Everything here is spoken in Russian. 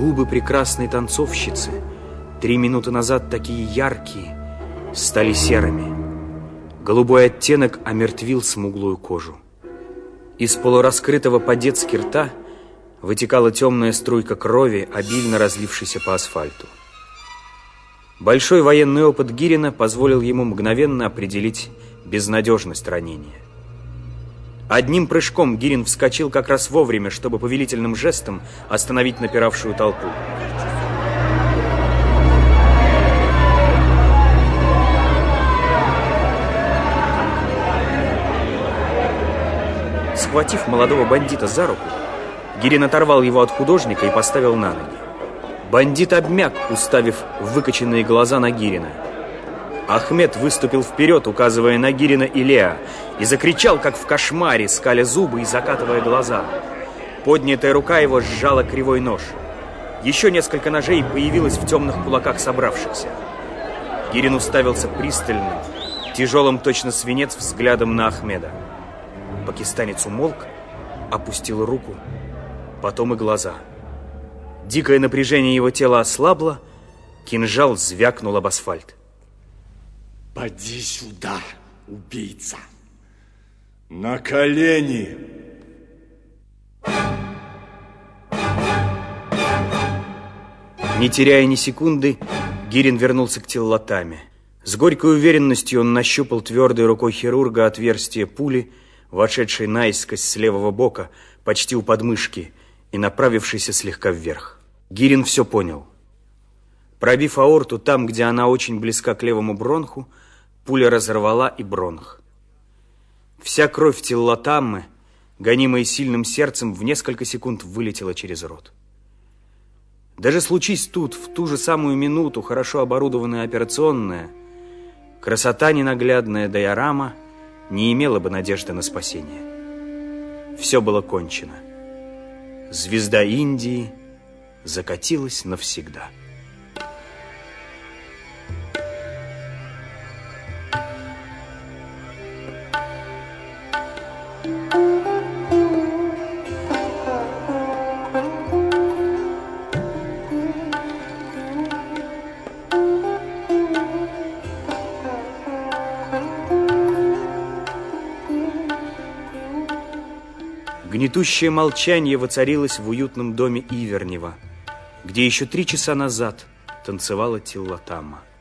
Губы прекрасной танцовщицы, 3 минуты назад такие яркие, стали серыми. Голубой оттенок омертвил смуглую кожу. Из полураскрытого по-детски рта вытекала темная струйка крови, обильно разлившейся по асфальту. Большой военный опыт Гирина позволил ему мгновенно определить безнадежность ранения. Одним прыжком Гирин вскочил как раз вовремя, чтобы повелительным жестом остановить напиравшую толпу. Схватив молодого бандита за руку, Гирин оторвал его от художника и поставил на ноги. Бандит обмяк, уставив выкоченные глаза на Гирина. Ахмед выступил вперед, указывая на Гирина и Леа, и закричал, как в кошмаре, скаля зубы и закатывая глаза. Поднятая рука его сжала кривой нож. Еще несколько ножей появилось в темных кулаках собравшихся. Гирин уставился пристальным, тяжелым точно свинец взглядом на Ахмеда. Пакистанец умолк, опустил руку, потом и глаза. Дикое напряжение его тела ослабло, кинжал звякнул об асфальт. Поди сюда, убийца. На колени. Не теряя ни секунды, Гирин вернулся к Теллатаме. С горькой уверенностью он нащупал твердой рукой хирурга отверстие пули, вошедшей наискось с левого бока, почти у подмышки, и направившейся слегка вверх. Гирин все понял. Пробив аорту там, где она очень близка к левому бронху, пуля разорвала и бронх. Вся кровь Теллатамы, гонимая сильным сердцем, в несколько секунд вылетела через рот. Даже случись тут, в ту же самую минуту, хорошо оборудованная операционная, красота ненаглядная диорама не имела бы надежды на спасение. Все было кончено. Звезда Индии закатилась навсегда. Гнетущее молчание воцарилось в уютном доме Ивернева, где еще 3 часа назад танцевала Теллатама.